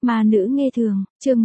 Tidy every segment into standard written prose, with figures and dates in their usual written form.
Ma nữ nghe thường, chương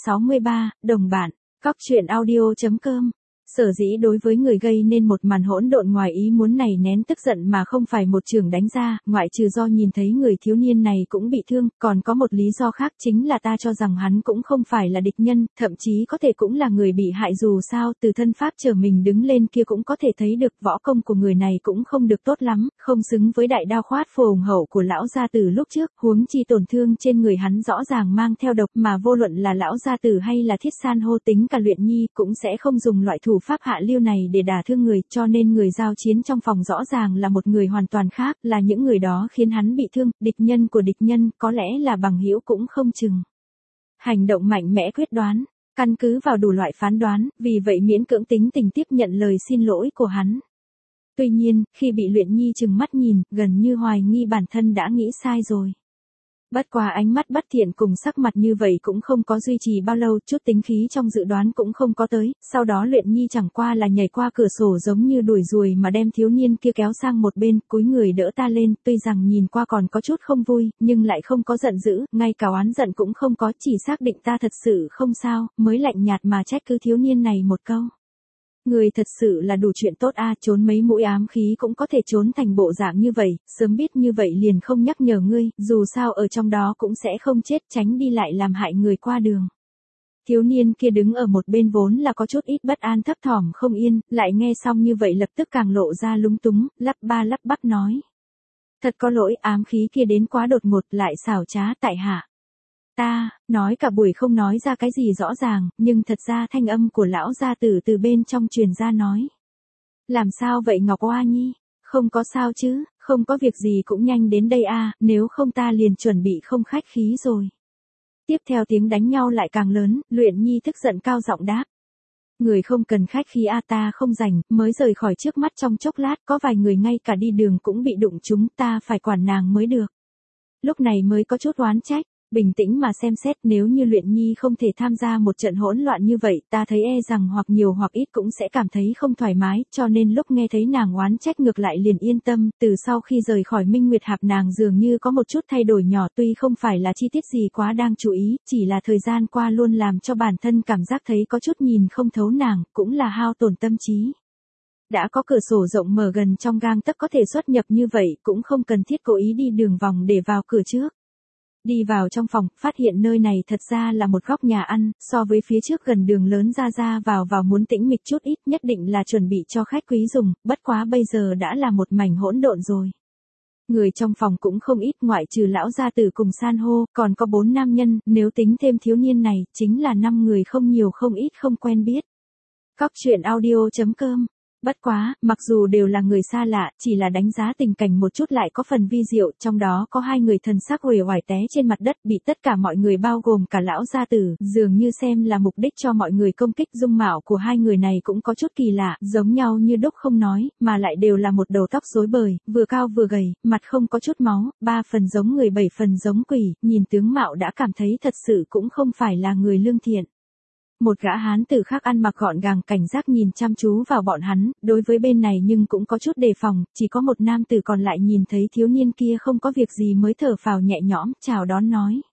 163, đồng bạn, Cóc truyện audio.com. Sở dĩ đối với người gây nên một màn hỗn độn ngoài ý muốn này nén tức giận mà không phải một trường đánh ra, ngoại trừ do nhìn thấy người thiếu niên này cũng bị thương, còn có một lý do khác chính là ta cho rằng hắn cũng không phải là địch nhân, thậm chí có thể cũng là người bị hại dù sao, từ thân pháp trở mình đứng lên kia cũng có thể thấy được võ công của người này cũng không được tốt lắm, không xứng với đại đao khoát phổ hùng hậu của lão gia tử lúc trước, huống chi tổn thương trên người hắn rõ ràng mang theo độc mà vô luận là lão gia tử hay là Thiết San hô tính cả Luyện Nhi cũng sẽ không dùng loại thủ pháp hạ lưu này để đả thương người, cho nên người giao chiến trong phòng rõ ràng là một người hoàn toàn khác, là những người đó khiến hắn bị thương, địch nhân của địch nhân, có lẽ là bằng hữu cũng không chừng. Hành động mạnh mẽ quyết đoán, căn cứ vào đủ loại phán đoán, vì vậy miễn cưỡng tính tình tiếp nhận lời xin lỗi của hắn. Tuy nhiên, khi bị Luyện Nhi trừng mắt nhìn, gần như hoài nghi bản thân đã nghĩ sai rồi. Bất quá ánh mắt bất thiện cùng sắc mặt như vậy cũng không có duy trì bao lâu, chút tính khí trong dự đoán cũng không có tới, sau đó Luyện Nhi chẳng qua là nhảy qua cửa sổ giống như đuổi ruồi mà đem thiếu niên kia kéo sang một bên, cúi người đỡ ta lên, tuy rằng nhìn qua còn có chút không vui, nhưng lại không có giận dữ, ngay cả oán giận cũng không có, chỉ xác định ta thật sự không sao, mới lạnh nhạt mà trách cứ thiếu niên này một câu. Người thật sự là đủ chuyện tốt a, trốn mấy mũi ám khí cũng có thể trốn thành bộ dạng như vậy, sớm biết như vậy liền không nhắc nhở ngươi, dù sao ở trong đó cũng sẽ không chết, tránh đi lại làm hại người qua đường. Thiếu niên kia đứng ở một bên vốn là có chút ít bất an thấp thỏm không yên, lại nghe xong như vậy lập tức càng lộ ra lúng túng, lắp ba lắp bắp nói. Thật có lỗi, ám khí kia đến quá đột ngột, lại xảo trá tại hạ. Ta, nói cả buổi không nói ra cái gì rõ ràng, nhưng thật ra thanh âm của lão gia tử từ bên trong truyền ra nói. Làm sao vậy Ngọc Oa Nhi? Không có sao chứ, không có việc gì cũng nhanh đến đây a, nếu không ta liền chuẩn bị không khách khí rồi. Tiếp theo tiếng đánh nhau lại càng lớn, Luyện Nhi tức giận cao giọng đáp. Người không cần khách khí a, ta không rảnh, mới rời khỏi trước mắt trong chốc lát, có vài người ngay cả đi đường cũng bị đụng chúng, ta phải quản nàng mới được. Lúc này mới có chút oán trách. Bình tĩnh mà xem xét, nếu như Luyện Nhi không thể tham gia một trận hỗn loạn như vậy, ta thấy rằng hoặc nhiều hoặc ít cũng sẽ cảm thấy không thoải mái, cho nên lúc nghe thấy nàng oán trách ngược lại liền yên tâm, từ sau khi rời khỏi Minh Nguyệt Hạp nàng dường như có một chút thay đổi nhỏ, tuy không phải là chi tiết gì quá đang chú ý, chỉ là thời gian qua luôn làm cho bản thân cảm giác thấy có chút nhìn không thấu nàng, cũng là hao tổn tâm trí. Đã có cửa sổ rộng mở gần trong gang tấc có thể xuất nhập như vậy, cũng không cần thiết cố ý đi đường vòng để vào cửa trước. Đi vào trong phòng, phát hiện nơi này thật ra là một góc nhà ăn, so với phía trước gần đường lớn ra vào muốn tĩnh mịch chút ít, nhất định là chuẩn bị cho khách quý dùng, bất quá bây giờ đã là một mảnh hỗn độn rồi. Người trong phòng cũng không ít, ngoại trừ lão gia tử cùng San hô, còn có 4 nam nhân, nếu tính thêm thiếu niên này, chính là 5 người không nhiều không ít không quen biết. Cóc truyện audio.com. Bất quá, mặc dù đều là người xa lạ, chỉ là đánh giá tình cảnh một chút lại có phần vi diệu, trong đó có 2 người thần sắc uể oải té trên mặt đất, bị tất cả mọi người bao gồm cả lão gia tử, dường như xem là mục đích cho mọi người công kích. Dung mạo của 2 người này cũng có chút kỳ lạ, giống nhau như đúc không nói, mà lại đều là một đầu tóc rối bời, vừa cao vừa gầy, mặt không có chút máu, 3 phần giống người 7 phần giống quỷ, nhìn tướng mạo đã cảm thấy thật sự cũng không phải là người lương thiện. Một gã hán tử khác ăn mặc gọn gàng cảnh giác nhìn chăm chú vào bọn hắn, đối với bên này nhưng cũng có chút đề phòng, chỉ có một nam tử còn lại nhìn thấy thiếu niên kia không có việc gì mới thở phào nhẹ nhõm, chào đón nói.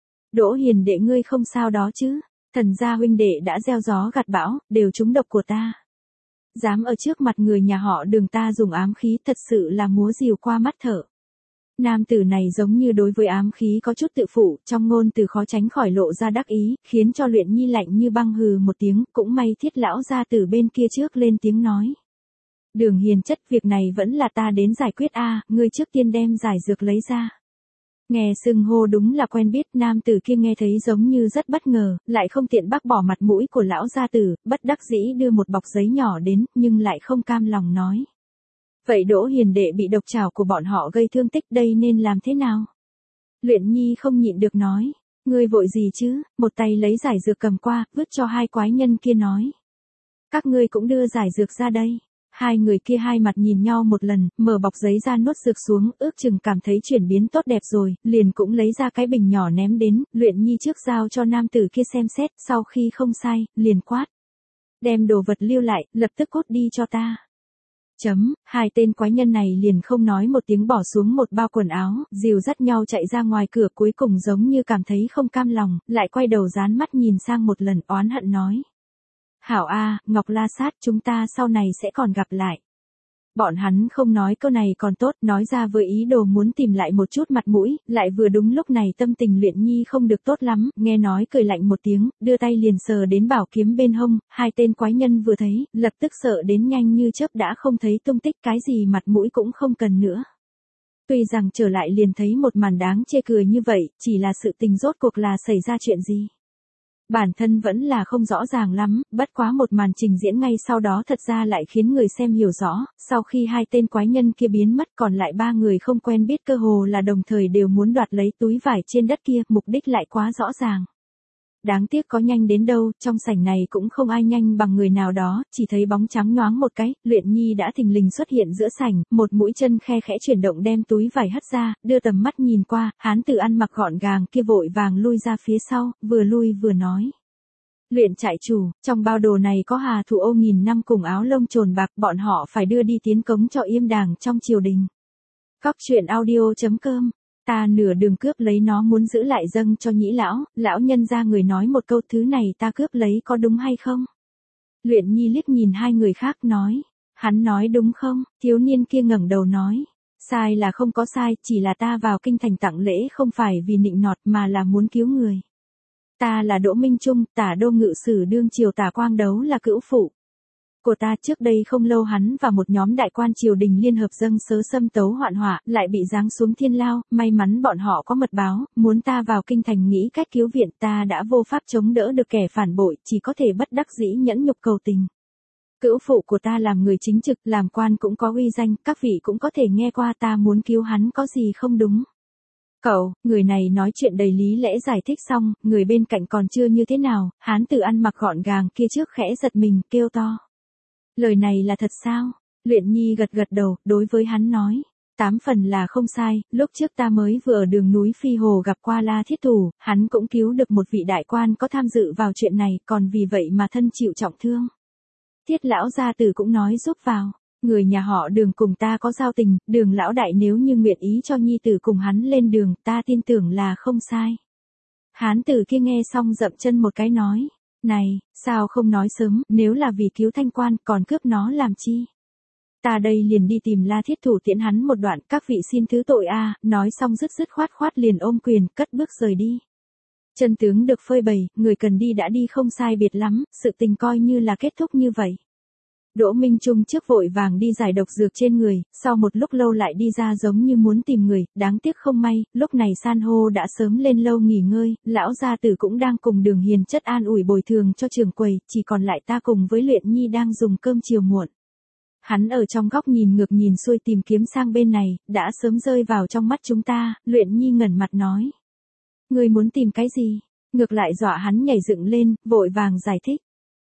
Đỗ Hiền đệ ngươi không sao đó chứ, thần gia huynh đệ đã gieo gió gặt bão, đều trúng độc của ta. Dám ở trước mặt người nhà họ Đường ta dùng ám khí, thật sự là múa rìu qua mắt thở. Nam tử này giống như đối với ám khí có chút tự phụ, trong ngôn từ khó tránh khỏi lộ ra đắc ý, khiến cho Luyện Nhi lạnh như băng hừ một tiếng, cũng may Thiết lão gia tử bên kia trước lên tiếng nói. Đường Hiền chất, việc này vẫn là ta đến giải quyết a, ngươi trước tiên đem giải dược lấy ra. Nghe xưng hô đúng là quen biết, nam tử kia nghe thấy giống như rất bất ngờ, lại không tiện bác bỏ mặt mũi của lão gia tử, bất đắc dĩ đưa một bọc giấy nhỏ đến, nhưng lại không cam lòng nói. Vậy Đỗ Hiền đệ bị độc trảo của bọn họ gây thương tích, đây nên làm thế nào? Luyện Nhi không nhịn được nói. Ngươi vội gì chứ, một tay lấy giải dược cầm qua, vứt cho 2 quái nhân kia nói. Các ngươi cũng đưa giải dược ra đây. 2 người kia hai mặt nhìn nhau một lần, mở bọc giấy ra nuốt dược xuống, ước chừng cảm thấy chuyển biến tốt đẹp rồi, liền cũng lấy ra cái bình nhỏ ném đến, Luyện Nhi trước giao cho nam tử kia xem xét, sau khi không sai, liền quát. Đem đồ vật lưu lại, lập tức cốt đi cho ta. Hai tên quái nhân này liền không nói một tiếng bỏ xuống một bao quần áo, dìu dắt nhau chạy ra ngoài cửa, cuối cùng giống như cảm thấy không cam lòng, lại quay đầu dán mắt nhìn sang một lần, oán hận nói. Hảo a, Ngọc La Sát, chúng ta sau này sẽ còn gặp lại. Bọn hắn không nói câu này còn tốt, nói ra với ý đồ muốn tìm lại một chút mặt mũi, lại vừa đúng lúc này tâm tình Luyện Nhi không được tốt lắm, nghe nói cười lạnh một tiếng, đưa tay liền sờ đến bảo kiếm bên hông, hai tên quái nhân vừa thấy, lập tức sợ đến nhanh như chớp đã không thấy tung tích, cái gì mặt mũi cũng không cần nữa. Tuy rằng trở lại liền thấy một màn đáng chê cười như vậy, chỉ là sự tình rốt cuộc là xảy ra chuyện gì. Bản thân vẫn là không rõ ràng lắm, bất quá một màn trình diễn ngay sau đó thật ra lại khiến người xem hiểu rõ, sau khi hai tên quái nhân kia biến mất còn lại ba người không quen biết cơ hồ là đồng thời đều muốn đoạt lấy túi vải trên đất kia, mục đích lại quá rõ ràng. Đáng tiếc có nhanh đến đâu, trong sảnh này cũng không ai nhanh bằng người nào đó, chỉ thấy bóng trắng nhoáng một cái, Luyện Nhi đã thình lình xuất hiện giữa sảnh, một mũi chân khe khẽ chuyển động đem túi vải hất ra, đưa tầm mắt nhìn qua, hán tử ăn mặc gọn gàng kia vội vàng lui ra phía sau, vừa lui vừa nói. Luyện trại chủ, trong bao đồ này có hà thủ ô nghìn năm cùng áo lông trồn bạc, bọn họ phải đưa đi tiến cống cho Yêm Đàng trong triều đình. Cóc truyện audio.com. Ta nửa đường cướp lấy nó muốn giữ lại dâng cho Nhĩ lão nhân ra người nói một câu, thứ này ta cướp lấy có đúng hay không? Luyện Nhi liếc nhìn hai người khác nói, hắn nói đúng không? Thiếu niên kia ngẩng đầu nói, sai là không có sai, chỉ là ta vào kinh thành tặng lễ không phải vì nịnh nọt mà là muốn cứu người. Ta là Đỗ Minh Trung, Tả Đô ngự sử đương triều Tả Quang Đấu là cữu phụ của ta. Trước đây không lâu hắn và một nhóm đại quan triều đình liên hợp dâng sớ xâm tấu hoạn họa, lại bị giáng xuống thiên lao, may mắn bọn họ có mật báo, muốn ta vào kinh thành nghĩ cách cứu viện, ta đã vô pháp chống đỡ được kẻ phản bội, chỉ có thể bất đắc dĩ nhẫn nhục cầu tình. Cữu phụ của ta làm người chính trực, làm quan cũng có uy danh, các vị cũng có thể nghe qua, ta muốn cứu hắn có gì không đúng. Cậu, người này nói chuyện đầy lý lẽ giải thích xong, người bên cạnh còn chưa như thế nào, hán tử ăn mặc gọn gàng kia trước khẽ giật mình, kêu to. Lời này là thật sao? Luyện Nhi gật gật đầu, đối với hắn nói. 8 phần là không sai, lúc trước ta mới vừa ở đường núi Phi Hồ gặp qua La Thiết Thủ, hắn cũng cứu được một vị đại quan có tham dự vào chuyện này, còn vì vậy mà thân chịu trọng thương. Thiết lão gia tử cũng nói giúp vào. Người nhà họ Đường cùng ta có giao tình, Đường lão đại nếu như nguyện ý cho nhi tử cùng hắn lên đường, ta tin tưởng là không sai. Hán tử kia nghe xong dậm chân một cái nói, này, sao không nói sớm, nếu là vì cứu thanh quan, còn cướp nó làm chi? Ta đây liền đi tìm La Thiết Thủ tiễn hắn một đoạn, các vị xin thứ tội a. Nói xong dứt khoát liền ôm quyền, cất bước rời đi. Chân tướng được phơi bày, người cần đi đã đi không sai biệt lắm, sự tình coi như là kết thúc như vậy. Đỗ Minh Trung trước vội vàng đi giải độc dược trên người, sau một lúc lâu lại đi ra giống như muốn tìm người, đáng tiếc không may, lúc này san hô đã sớm lên lâu nghỉ ngơi, lão gia tử cũng đang cùng Đường Hiền chất an ủi bồi thường cho trưởng quầy, chỉ còn lại ta cùng với Luyện Nhi đang dùng cơm chiều muộn. Hắn ở trong góc nhìn ngược nhìn xuôi tìm kiếm sang bên này, đã sớm rơi vào trong mắt chúng ta, Luyện Nhi ngẩn mặt nói. Ngươi muốn tìm cái gì? Ngược lại dọa hắn nhảy dựng lên, vội vàng giải thích.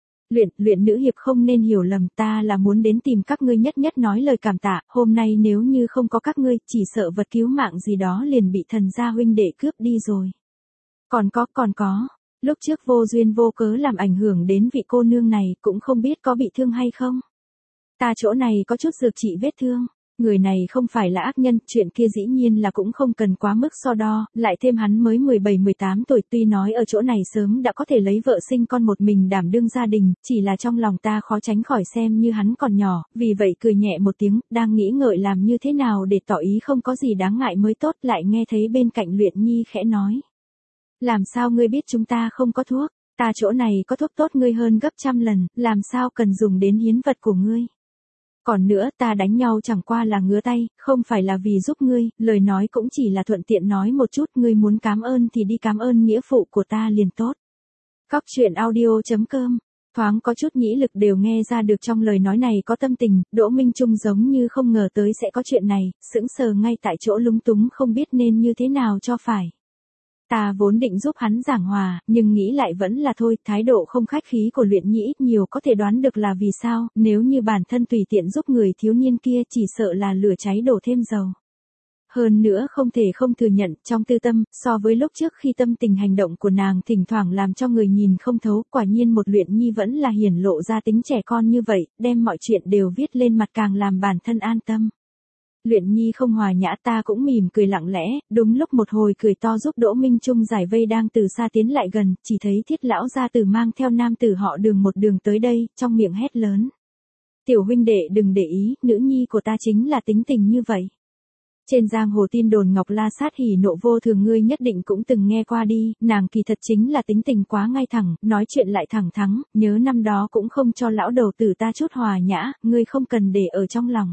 Luyện nữ hiệp không nên hiểu lầm, ta là muốn đến tìm các ngươi nhất nói lời cảm tạ, hôm nay nếu như không có các ngươi, chỉ sợ vật cứu mạng gì đó liền bị thần gia huynh đệ cướp đi rồi. Còn có, lúc trước vô duyên vô cớ làm ảnh hưởng đến vị cô nương này, cũng không biết có bị thương hay không. Ta chỗ này có chút dược trị vết thương. Người này không phải là ác nhân, chuyện kia dĩ nhiên là cũng không cần quá mức so đo, lại thêm hắn mới 17-18 tuổi, tuy nói ở chỗ này sớm đã có thể lấy vợ sinh con một mình đảm đương gia đình, chỉ là trong lòng ta khó tránh khỏi xem như hắn còn nhỏ, vì vậy cười nhẹ một tiếng, đang nghĩ ngợi làm như thế nào để tỏ ý không có gì đáng ngại mới tốt, lại nghe thấy bên cạnh Luyện Nhi khẽ nói. Làm sao ngươi biết chúng ta không có thuốc, ta chỗ này có thuốc tốt ngươi hơn gấp trăm lần, làm sao cần dùng đến hiến vật của ngươi. Còn nữa, ta đánh nhau chẳng qua là ngứa tay, không phải là vì giúp ngươi, lời nói cũng chỉ là thuận tiện nói một chút, ngươi muốn cảm ơn thì đi cảm ơn nghĩa phụ của ta liền tốt. Cóc truyện audio.com. Thoáng có chút nhĩ lực đều nghe ra được trong lời nói này có tâm tình, Đỗ Minh Trung giống như không ngờ tới sẽ có chuyện này, sững sờ ngay tại chỗ lúng túng không biết nên như thế nào cho phải. Ta vốn định giúp hắn giảng hòa, nhưng nghĩ lại vẫn là thôi, thái độ không khách khí của Luyện Nhi ít nhiều có thể đoán được là vì sao, nếu như bản thân tùy tiện giúp người thiếu niên kia chỉ sợ là lửa cháy đổ thêm dầu. Hơn nữa không thể không thừa nhận, trong tư tâm, so với lúc trước khi tâm tình hành động của nàng thỉnh thoảng làm cho người nhìn không thấu, quả nhiên một Luyện Nhi vẫn là hiển lộ ra tính trẻ con như vậy, đem mọi chuyện đều viết lên mặt càng làm bản thân an tâm. Luyện Nhi không hòa nhã, ta cũng mỉm cười lặng lẽ, đúng lúc một hồi cười to giúp Đỗ Minh Trung giải vây đang từ xa tiến lại gần, chỉ thấy Thiết lão gia tử mang theo nam tử họ Đường một đường tới đây, trong miệng hét lớn. Tiểu huynh đệ đừng để ý, nữ nhi của ta chính là tính tình như vậy. Trên giang hồ tin đồn Ngọc La Sát hỉ nộ vô thường ngươi nhất định cũng từng nghe qua đi, nàng kỳ thật chính là tính tình quá ngay thẳng, nói chuyện lại thẳng thắn, nhớ năm đó cũng không cho lão đầu tử ta chút hòa nhã, ngươi không cần để ở trong lòng.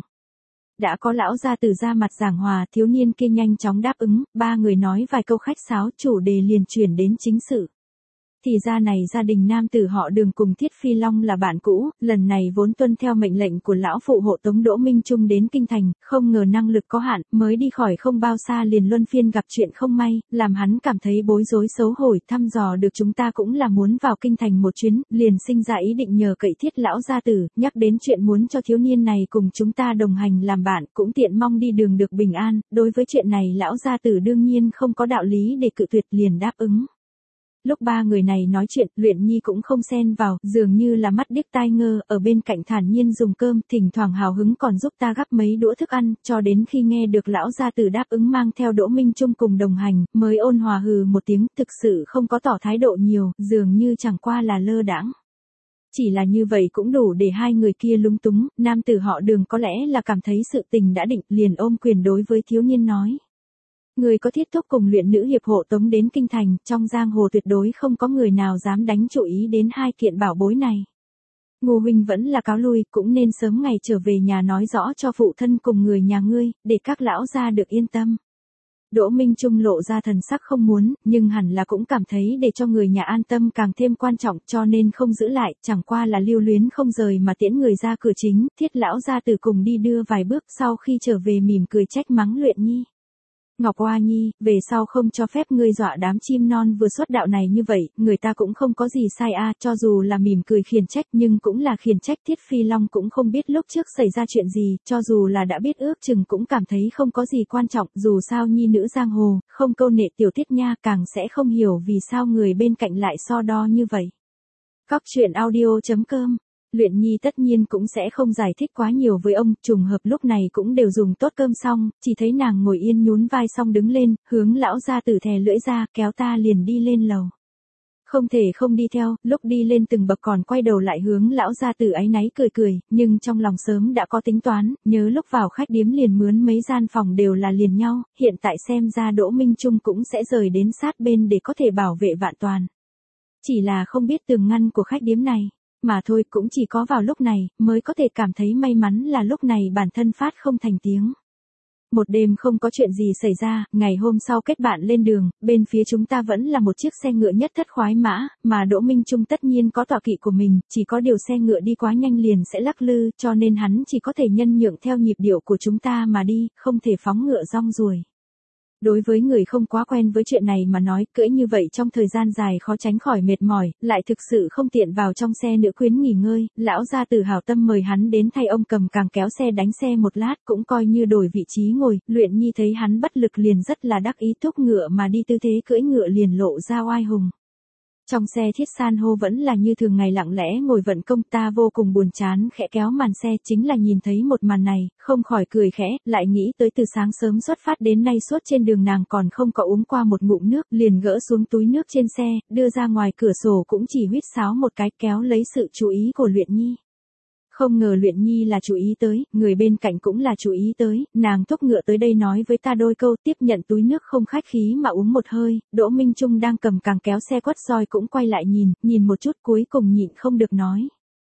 Đã có lão gia tử ra mặt giảng hòa, thiếu niên kia nhanh chóng đáp ứng, ba người nói vài câu khách sáo, chủ đề liền chuyển đến chính sự. Thì ra này gia đình nam tử họ Đường cùng Thiết Phi Long là bạn cũ, lần này vốn tuân theo mệnh lệnh của lão phụ hộ tống Đỗ Minh Trung đến kinh thành, không ngờ năng lực có hạn, mới đi khỏi không bao xa liền luân phiên gặp chuyện không may, làm hắn cảm thấy bối rối xấu hổ, thăm dò được chúng ta cũng là muốn vào kinh thành một chuyến, liền sinh ra ý định nhờ cậy Thiết lão gia tử, nhắc đến chuyện muốn cho thiếu niên này cùng chúng ta đồng hành làm bạn, cũng tiện mong đi đường được bình an, đối với chuyện này lão gia tử đương nhiên không có đạo lý để cự tuyệt, liền đáp ứng. Lúc ba người này nói chuyện, Luyện Nhi cũng không xen vào, dường như là mắt điếc tai ngơ, ở bên cạnh thản nhiên dùng cơm, thỉnh thoảng hào hứng còn giúp ta gắp mấy đũa thức ăn, cho đến khi nghe được lão gia tử đáp ứng mang theo Đỗ Minh Trung cùng đồng hành, mới ôn hòa hừ một tiếng, thực sự không có tỏ thái độ nhiều, dường như chẳng qua là lơ đãng. Chỉ là như vậy cũng đủ để hai người kia lúng túng, nam tử họ Đường có lẽ là cảm thấy sự tình đã định, liền ôm quyền đối với thiếu niên nói. Người có thiết thúc cùng luyện nữ hiệp hộ tống đến kinh thành, trong giang hồ tuyệt đối không có người nào dám đánh chú ý đến hai kiện bảo bối này. Ngô huynh vẫn là cáo lui, cũng nên sớm ngày trở về nhà nói rõ cho phụ thân cùng người nhà ngươi, để các lão gia được yên tâm. Đỗ Minh Trung lộ ra thần sắc không muốn, nhưng hẳn là cũng cảm thấy để cho người nhà an tâm càng thêm quan trọng, cho nên không giữ lại, chẳng qua là lưu luyến không rời mà tiễn người ra cửa chính, Thiết lão gia tử cùng đi đưa vài bước, sau khi trở về mỉm cười trách mắng Luyện Nhi. Ngọc Hoa Nhi, về sau không cho phép ngươi dọa đám chim non vừa xuất đạo này như vậy, người ta cũng không có gì sai cho dù là mỉm cười khiển trách nhưng cũng là khiển trách. Thiết Phi Long cũng không biết lúc trước xảy ra chuyện gì, cho dù là đã biết ước chừng cũng cảm thấy không có gì quan trọng, dù sao nhi nữ giang hồ, không câu nệ tiểu tiết nha, càng sẽ không hiểu vì sao người bên cạnh lại so đo như vậy. Cóc truyện audio.com. Luyện Nhi tất nhiên cũng sẽ không giải thích quá nhiều với ông, trùng hợp lúc này cũng đều dùng tốt cơm xong, chỉ thấy nàng ngồi yên nhún vai xong đứng lên, hướng lão gia tử thè lưỡi ra, kéo ta liền đi lên lầu. Không thể không đi theo, lúc đi lên từng bậc còn quay đầu lại hướng lão gia tử áy náy cười cười, nhưng trong lòng sớm đã có tính toán, nhớ lúc vào khách điếm liền mướn mấy gian phòng đều là liền nhau, hiện tại xem ra Đỗ Minh Trung cũng sẽ rời đến sát bên để có thể bảo vệ vạn toàn. Chỉ là không biết tường ngăn của khách điếm này. Mà thôi, cũng chỉ có vào lúc này, mới có thể cảm thấy may mắn là lúc này bản thân phát không thành tiếng. Một đêm không có chuyện gì xảy ra, ngày hôm sau kết bạn lên đường, bên phía chúng ta vẫn là một chiếc xe ngựa nhất thất khoái mã, mà Đỗ Minh Trung tất nhiên có tọa kỵ của mình, chỉ có điều xe ngựa đi quá nhanh liền sẽ lắc lư, cho nên hắn chỉ có thể nhân nhượng theo nhịp điệu của chúng ta mà đi, không thể phóng ngựa rong ruổi. Đối với người không quá quen với chuyện này mà nói, cưỡi như vậy trong thời gian dài khó tránh khỏi mệt mỏi, lại thực sự không tiện vào trong xe nữ quyến nghỉ ngơi, lão gia tử hảo tâm mời hắn đến thay ông cầm càng kéo xe đánh xe một lát, cũng coi như đổi vị trí ngồi. Luyện Nhi thấy hắn bất lực liền rất là đắc ý, thúc ngựa mà đi, tư thế cưỡi ngựa liền lộ ra oai hùng. Trong xe Thiết San hô vẫn là như thường ngày lặng lẽ ngồi vận công, ta vô cùng buồn chán khẽ kéo màn xe, chính là nhìn thấy một màn này, không khỏi cười khẽ, lại nghĩ tới từ sáng sớm xuất phát đến nay suốt trên đường nàng còn không có uống qua một ngụm nước, liền gỡ xuống túi nước trên xe, đưa ra ngoài cửa sổ cũng chỉ huýt sáo một cái, kéo lấy sự chú ý của Luyện Nhi. Không ngờ Luyện Nhi là chú ý tới, người bên cạnh cũng là chú ý tới, nàng thúc ngựa tới đây nói với ta đôi câu, tiếp nhận túi nước không khách khí mà uống một hơi. Đỗ Minh Trung đang cầm càng kéo xe quất roi cũng quay lại nhìn một chút, cuối cùng nhịn không được nói.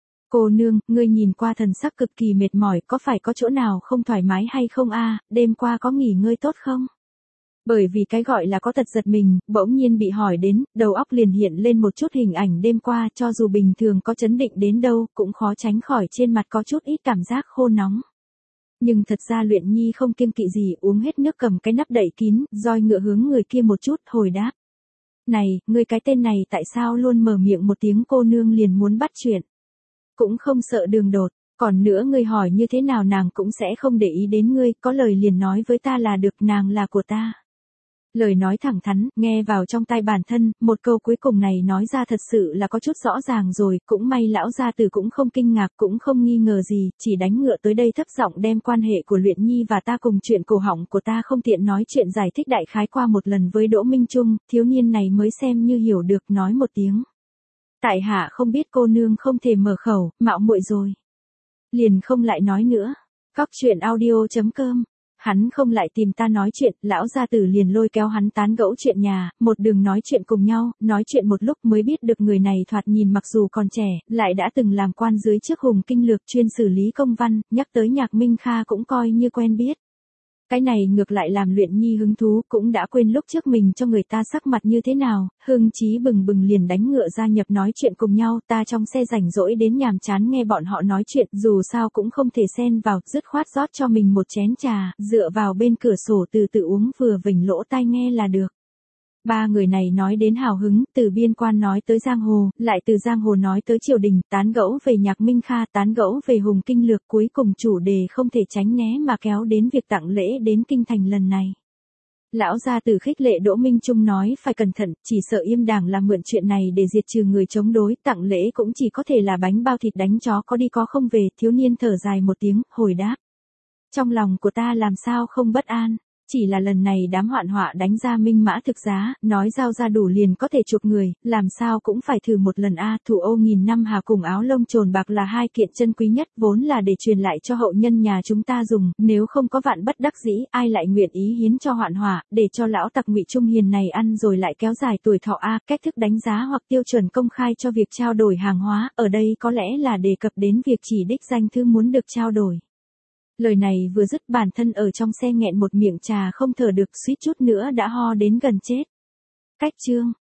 Cô nương, ngươi nhìn qua thần sắc cực kỳ mệt mỏi, có phải có chỗ nào không thoải mái hay không đêm qua có nghỉ ngơi tốt không? Bởi vì cái gọi là có tật giật mình, bỗng nhiên bị hỏi đến, đầu óc liền hiện lên một chút hình ảnh đêm qua, cho dù bình thường có chấn định đến đâu, cũng khó tránh khỏi trên mặt có chút ít cảm giác khô nóng. Nhưng thật ra Luyện Nhi không kiêng kỵ gì, uống hết nước cầm cái nắp đậy kín, roi ngựa hướng người kia một chút, hồi đáp. Này, ngươi cái tên này tại sao luôn mở miệng một tiếng cô nương liền muốn bắt chuyện? Cũng không sợ đường đột. Còn nữa ngươi hỏi như thế nào nàng cũng sẽ không để ý đến ngươi, có lời liền nói với ta là được, nàng là của ta. Lời nói thẳng thắn, nghe vào trong tai bản thân, một câu cuối cùng này nói ra thật sự là có chút rõ ràng rồi, cũng may lão gia tử cũng không kinh ngạc cũng không nghi ngờ gì, chỉ đánh ngựa tới đây thấp giọng đem quan hệ của Luyện Nhi và ta cùng chuyện cổ họng của ta không tiện nói chuyện giải thích đại khái qua một lần với Đỗ Minh Trung, thiếu niên này mới xem như hiểu được nói một tiếng. Tại hạ không biết cô nương không thể mở khẩu, mạo muội rồi. Liền không lại nói nữa. Cóc truyện audio.com. Hắn không lại tìm ta nói chuyện, lão gia tử liền lôi kéo hắn tán gẫu chuyện nhà, một đường nói chuyện cùng nhau, nói chuyện một lúc mới biết được người này thoạt nhìn mặc dù còn trẻ, lại đã từng làm quan dưới trước Hùng Kinh Lược chuyên xử lý công văn, nhắc tới Nhạc Minh Kha cũng coi như quen biết. Cái này ngược lại làm Luyện Nhi hứng thú, cũng đã quên lúc trước mình cho người ta sắc mặt như thế nào, hưng chí bừng bừng liền đánh ngựa gia nhập nói chuyện cùng nhau, ta trong xe rảnh rỗi đến nhàm chán nghe bọn họ nói chuyện, dù sao cũng không thể xen vào, dứt khoát rót cho mình một chén trà, dựa vào bên cửa sổ từ từ uống vừa vểnh lỗ tai nghe là được. Ba người này nói đến hào hứng, từ biên quan nói tới giang hồ, lại từ giang hồ nói tới triều đình, tán gẫu về Nhạc Minh Kha, tán gẫu về Hùng Kinh Lược, cuối cùng chủ đề không thể tránh né mà kéo đến việc tặng lễ đến kinh thành lần này. Lão gia tử khích lệ Đỗ Minh Trung nói phải cẩn thận, chỉ sợ Yêm Đảng làm mượn chuyện này để diệt trừ người chống đối, tặng lễ cũng chỉ có thể là bánh bao thịt đánh chó có đi có không về, thiếu niên thở dài một tiếng, hồi đáp. Trong lòng của ta làm sao không bất an. Chỉ là lần này đám hoạn họa đánh ra minh mã thực giá, nói giao ra đủ liền có thể chuộc người, làm sao cũng phải thử một lần a. Thủ ô nghìn năm hà cùng áo lông trồn bạc là hai kiện chân quý nhất, vốn là để truyền lại cho hậu nhân nhà chúng ta dùng, nếu không có vạn bất đắc dĩ, ai lại nguyện ý hiến cho hoạn họa, để cho lão tặc Ngụy Trung Hiền này ăn rồi lại kéo dài tuổi thọ a. Cách thức đánh giá hoặc tiêu chuẩn công khai cho việc trao đổi hàng hóa, ở đây có lẽ là đề cập đến việc chỉ đích danh thư muốn được trao đổi. Lời này vừa dứt bản thân ở trong xe nghẹn một miệng trà không thở được, suýt chút nữa đã ho đến gần chết. Cách chương